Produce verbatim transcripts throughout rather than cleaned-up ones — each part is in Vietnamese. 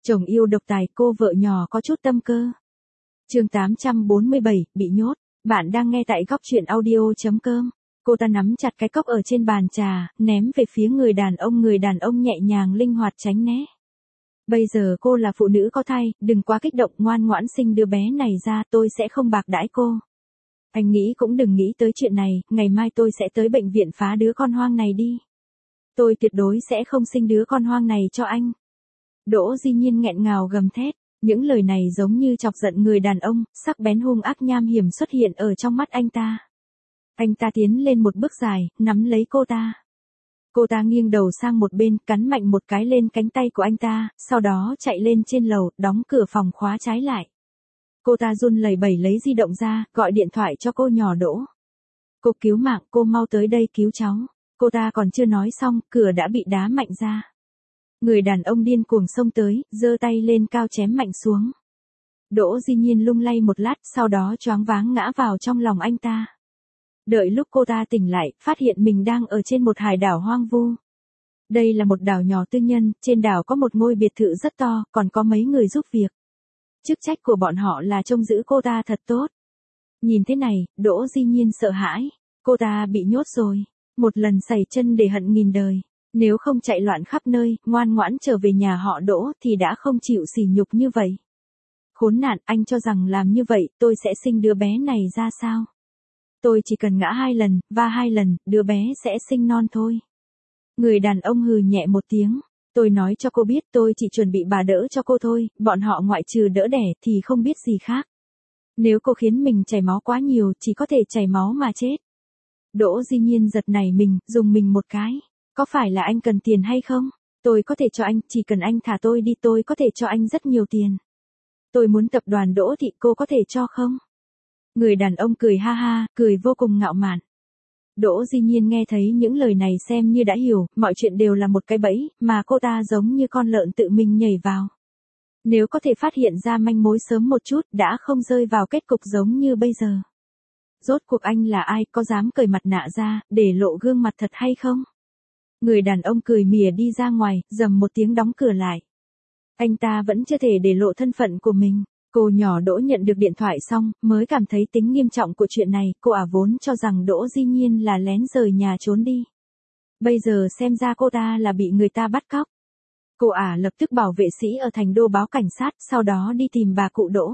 Chồng yêu độc tài, cô vợ nhỏ có chút tâm cơ. Chương tám trăm bốn mươi bảy, bị nhốt. Bạn đang nghe tại góc truyện audio chấm com. Cô ta nắm chặt cái cốc ở trên bàn trà, ném về phía người đàn ông. Người đàn ông nhẹ nhàng linh hoạt tránh né. Bây giờ cô là phụ nữ có thai, đừng quá kích động, ngoan ngoãn sinh đứa bé này ra, tôi sẽ không bạc đãi cô. Anh nghĩ cũng đừng nghĩ tới chuyện này, ngày mai tôi sẽ tới bệnh viện phá đứa con hoang này đi. Tôi tuyệt đối sẽ không sinh đứa con hoang này cho anh. Đỗ Di Nhiên nghẹn ngào gầm thét, những lời này giống như chọc giận người đàn ông, sắc bén hung ác nham hiểm xuất hiện ở trong mắt anh ta. Anh ta tiến lên một bước dài, nắm lấy cô ta. Cô ta nghiêng đầu sang một bên, cắn mạnh một cái lên cánh tay của anh ta, sau đó chạy lên trên lầu, đóng cửa phòng khóa trái lại. Cô ta run lẩy bẩy lấy di động ra, gọi điện thoại cho cô nhỏ Đỗ. Cô cứu mạng, cô mau tới đây cứu cháu. Cô ta còn chưa nói xong, cửa đã bị đá mạnh ra. Người đàn ông điên cuồng xông tới, giơ tay lên cao chém mạnh xuống. Đỗ Di Nhiên lung lay một lát, sau đó choáng váng ngã vào trong lòng anh ta. Đợi lúc cô ta tỉnh lại, phát hiện mình đang ở trên một hải đảo hoang vu. Đây là một đảo nhỏ tư nhân, trên đảo có một ngôi biệt thự rất to, còn có mấy người giúp việc. Chức trách của bọn họ là trông giữ cô ta thật tốt. Nhìn thế này, Đỗ Di Nhiên sợ hãi. Cô ta bị nhốt rồi. Một lần sẩy chân để hận nghìn đời. Nếu không chạy loạn khắp nơi, ngoan ngoãn trở về nhà họ Đỗ thì đã không chịu sỉ nhục như vậy. Khốn nạn, anh cho rằng làm như vậy, tôi sẽ sinh đứa bé này ra sao? Tôi chỉ cần ngã hai lần, va hai lần, đứa bé sẽ sinh non thôi. Người đàn ông hừ nhẹ một tiếng. Tôi nói cho cô biết tôi chỉ chuẩn bị bà đỡ cho cô thôi, bọn họ ngoại trừ đỡ đẻ thì không biết gì khác. Nếu cô khiến mình chảy máu quá nhiều, chỉ có thể chảy máu mà chết. Đỗ Di Nhiên giật nảy mình, dùng mình một cái. Có phải là anh cần tiền hay không? Tôi có thể cho anh, chỉ cần anh thả tôi đi tôi có thể cho anh rất nhiều tiền. Tôi muốn tập đoàn Đỗ Thị, cô có thể cho không? Người đàn ông cười ha ha, cười vô cùng ngạo mạn. Đỗ Di Nhiên nghe thấy những lời này xem như đã hiểu, mọi chuyện đều là một cái bẫy, mà cô ta giống như con lợn tự mình nhảy vào. Nếu có thể phát hiện ra manh mối sớm một chút, đã không rơi vào kết cục giống như bây giờ. Rốt cuộc anh là ai, có dám cởi mặt nạ ra, để lộ gương mặt thật hay không? Người đàn ông cười mỉa đi ra ngoài, rầm một tiếng đóng cửa lại. Anh ta vẫn chưa thể để lộ thân phận của mình. Cô nhỏ Đỗ nhận được điện thoại xong, mới cảm thấy tính nghiêm trọng của chuyện này, cô ả vốn cho rằng Đỗ Di Nhiên là lén rời nhà trốn đi. Bây giờ xem ra cô ta là bị người ta bắt cóc. Cô ả lập tức bảo vệ sĩ ở thành đô báo cảnh sát, sau đó đi tìm bà cụ Đỗ.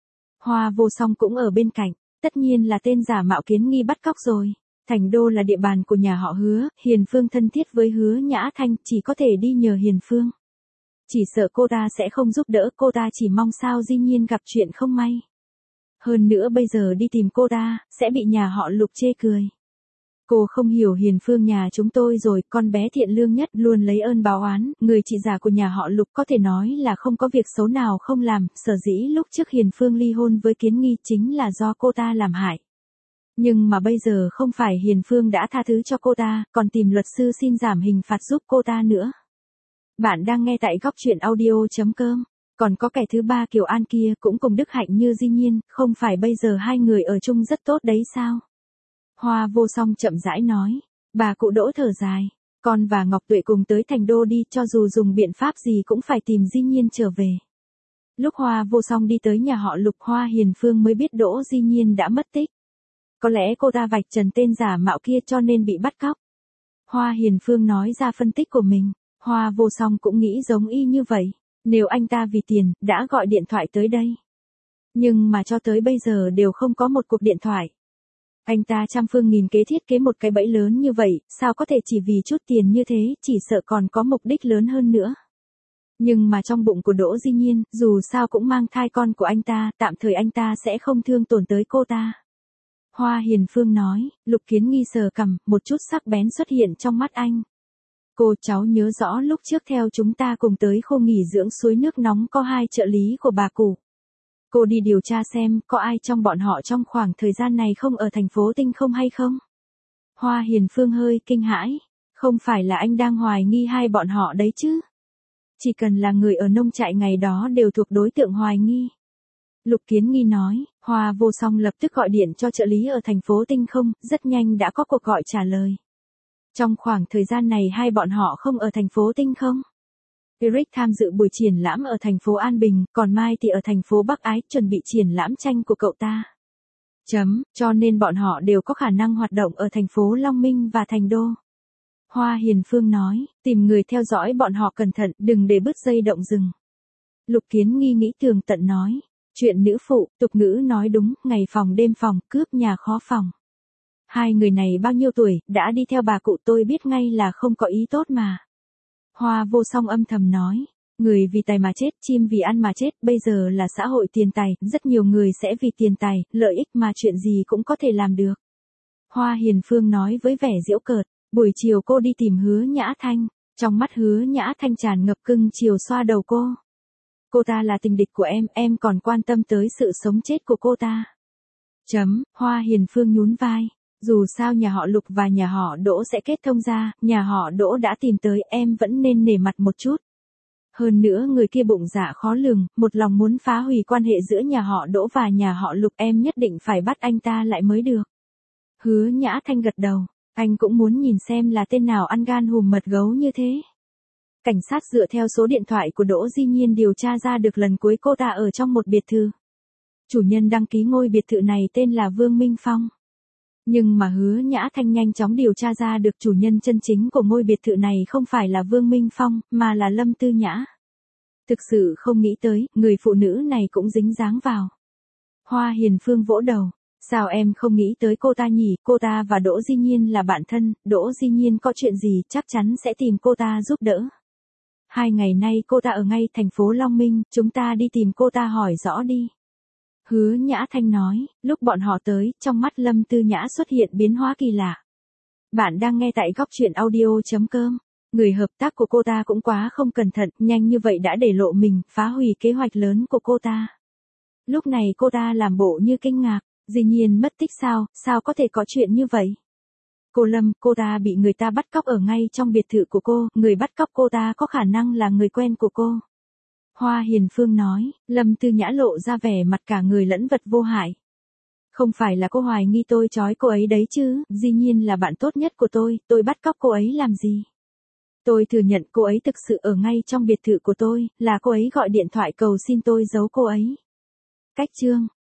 Hoa Vô Song cũng ở bên cạnh, tất nhiên là tên giả mạo Kiến Nghi bắt cóc rồi. Thành đô là địa bàn của nhà họ Hứa, Hiền Phương thân thiết với Hứa Nhã Thanh, chỉ có thể đi nhờ Hiền Phương. Chỉ sợ cô ta sẽ không giúp đỡ, cô ta chỉ mong sao Di Nhiên gặp chuyện không may. Hơn nữa bây giờ đi tìm cô ta, sẽ bị nhà họ Lục chê cười. Cô không hiểu Hiền Phương nhà chúng tôi rồi, con bé thiện lương nhất luôn lấy ơn báo oán, người chị già của nhà họ Lục có thể nói là không có việc xấu nào không làm, sở dĩ lúc trước Hiền Phương ly hôn với Kiến Nghi chính là do cô ta làm hại. Nhưng mà bây giờ không phải Hiền Phương đã tha thứ cho cô ta, còn tìm luật sư xin giảm hình phạt giúp cô ta nữa. Bạn đang nghe tại góc truyện audio chấm com. Còn có kẻ thứ ba Kiều An kia cũng cùng đức hạnh như Di Nhiên, không phải bây giờ hai người ở chung rất tốt đấy sao? Hoa Vô Song chậm rãi nói. Bà cụ Đỗ thở dài. Con và Ngọc Tuệ cùng tới thành đô đi, cho dù dùng biện pháp gì cũng phải tìm Di Nhiên trở về. Lúc Hoa Vô Song đi tới nhà họ Lục, Hoa Hiền Phương mới biết Đỗ Di Nhiên đã mất tích. Có lẽ cô ta vạch trần tên giả mạo kia cho nên bị bắt cóc. Hoa Hiền Phương nói ra phân tích của mình. Hoa Vô Song cũng nghĩ giống y như vậy. Nếu anh ta vì tiền, đã gọi điện thoại tới đây. Nhưng mà cho tới bây giờ đều không có một cuộc điện thoại. Anh ta trăm phương nghìn kế thiết kế một cái bẫy lớn như vậy, sao có thể chỉ vì chút tiền như thế, chỉ sợ còn có mục đích lớn hơn nữa. Nhưng mà trong bụng của Đỗ Di Nhiên, dù sao cũng mang thai con của anh ta, tạm thời anh ta sẽ không thương tổn tới cô ta. Hoa Hiền Phương nói. Lục Kiến Nghi sờ cằm, một chút sắc bén xuất hiện trong mắt anh. Cô cháu nhớ rõ lúc trước theo chúng ta cùng tới khu nghỉ dưỡng suối nước nóng có hai trợ lý của bà cụ. Cô đi điều tra xem có ai trong bọn họ trong khoảng thời gian này không ở thành phố Tinh không hay không? Hoa Hiền Phương hơi kinh hãi. Không phải là anh đang hoài nghi hai bọn họ đấy chứ? Chỉ cần là người ở nông trại ngày đó đều thuộc đối tượng hoài nghi. Lục Kiến Nghi nói. Hoa Vô Song lập tức gọi điện cho trợ lý ở thành phố Tinh không, rất nhanh đã có cuộc gọi trả lời. Trong khoảng thời gian này hai bọn họ không ở thành phố Tinh không? Eric tham dự buổi triển lãm ở thành phố An Bình, còn Mai thì ở thành phố Bắc Ái, chuẩn bị triển lãm tranh của cậu ta. Chấm, cho nên bọn họ đều có khả năng hoạt động ở thành phố Long Minh và Thành Đô. Hoa Hiền Phương nói, tìm người theo dõi bọn họ cẩn thận, đừng để bứt dây động rừng. Lục Kiến Nghi nghĩ tường tận nói, chuyện nữ phụ, tục ngữ nói đúng, ngày phòng đêm phòng, cướp nhà khó phòng. Hai người này bao nhiêu tuổi, đã đi theo bà cụ tôi biết ngay là không có ý tốt mà. Hoa Vô Song âm thầm nói, người vì tài mà chết, chim vì ăn mà chết, bây giờ là xã hội tiền tài, rất nhiều người sẽ vì tiền tài, lợi ích mà chuyện gì cũng có thể làm được. Hoa Hiền Phương nói với vẻ giễu cợt, buổi chiều cô đi tìm Hứa Nhã Thanh, trong mắt Hứa Nhã Thanh tràn ngập cưng chiều xoa đầu cô. Cô ta là tình địch của em, em còn quan tâm tới sự sống chết của cô ta. Chấm, Hoa Hiền Phương nhún vai. Dù sao nhà họ Lục và nhà họ Đỗ sẽ kết thông ra, nhà họ Đỗ đã tìm tới, em vẫn nên nể mặt một chút. Hơn nữa người kia bụng dạ khó lường, một lòng muốn phá hủy quan hệ giữa nhà họ Đỗ và nhà họ Lục, em nhất định phải bắt anh ta lại mới được. Hứa Nhã Thanh gật đầu, anh cũng muốn nhìn xem là tên nào ăn gan hùm mật gấu như thế. Cảnh sát dựa theo số điện thoại của Đỗ Di Nhiên điều tra ra được lần cuối cô ta ở trong một biệt thự. Chủ nhân đăng ký ngôi biệt thự này tên là Vương Minh Phong. Nhưng mà Hứa Nhã Thanh nhanh chóng điều tra ra được chủ nhân chân chính của ngôi biệt thự này không phải là Vương Minh Phong, mà là Lâm Tư Nhã. Thực sự không nghĩ tới, người phụ nữ này cũng dính dáng vào. Hoa Hiền Phương vỗ đầu, sao em không nghĩ tới cô ta nhỉ, cô ta và Đỗ Di Nhiên là bạn thân, Đỗ Di Nhiên có chuyện gì chắc chắn sẽ tìm cô ta giúp đỡ. Hai ngày nay cô ta ở ngay thành phố Long Minh, chúng ta đi tìm cô ta hỏi rõ đi. Hứa Nhã Thanh nói, lúc bọn họ tới, trong mắt Lâm Tư Nhã xuất hiện biến hóa kỳ lạ. Bạn đang nghe tại góc truyện audio.com. Người hợp tác của cô ta cũng quá không cẩn thận, nhanh như vậy đã để lộ mình, phá hủy kế hoạch lớn của cô ta. Lúc này cô ta làm bộ như kinh ngạc, Di Nhiên mất tích sao, sao có thể có chuyện như vậy? Cô Lâm, cô ta bị người ta bắt cóc ở ngay trong biệt thự của cô, người bắt cóc cô ta có khả năng là người quen của cô. Hoa Hiền Phương nói, Lâm Tư Nhã lộ ra vẻ mặt cả người lẫn vật vô hại. Không phải là cô hoài nghi tôi trói cô ấy đấy chứ, Di Nhiên là bạn tốt nhất của tôi, tôi bắt cóc cô ấy làm gì? Tôi thừa nhận cô ấy thực sự ở ngay trong biệt thự của tôi, là cô ấy gọi điện thoại cầu xin tôi giấu cô ấy. Cách chương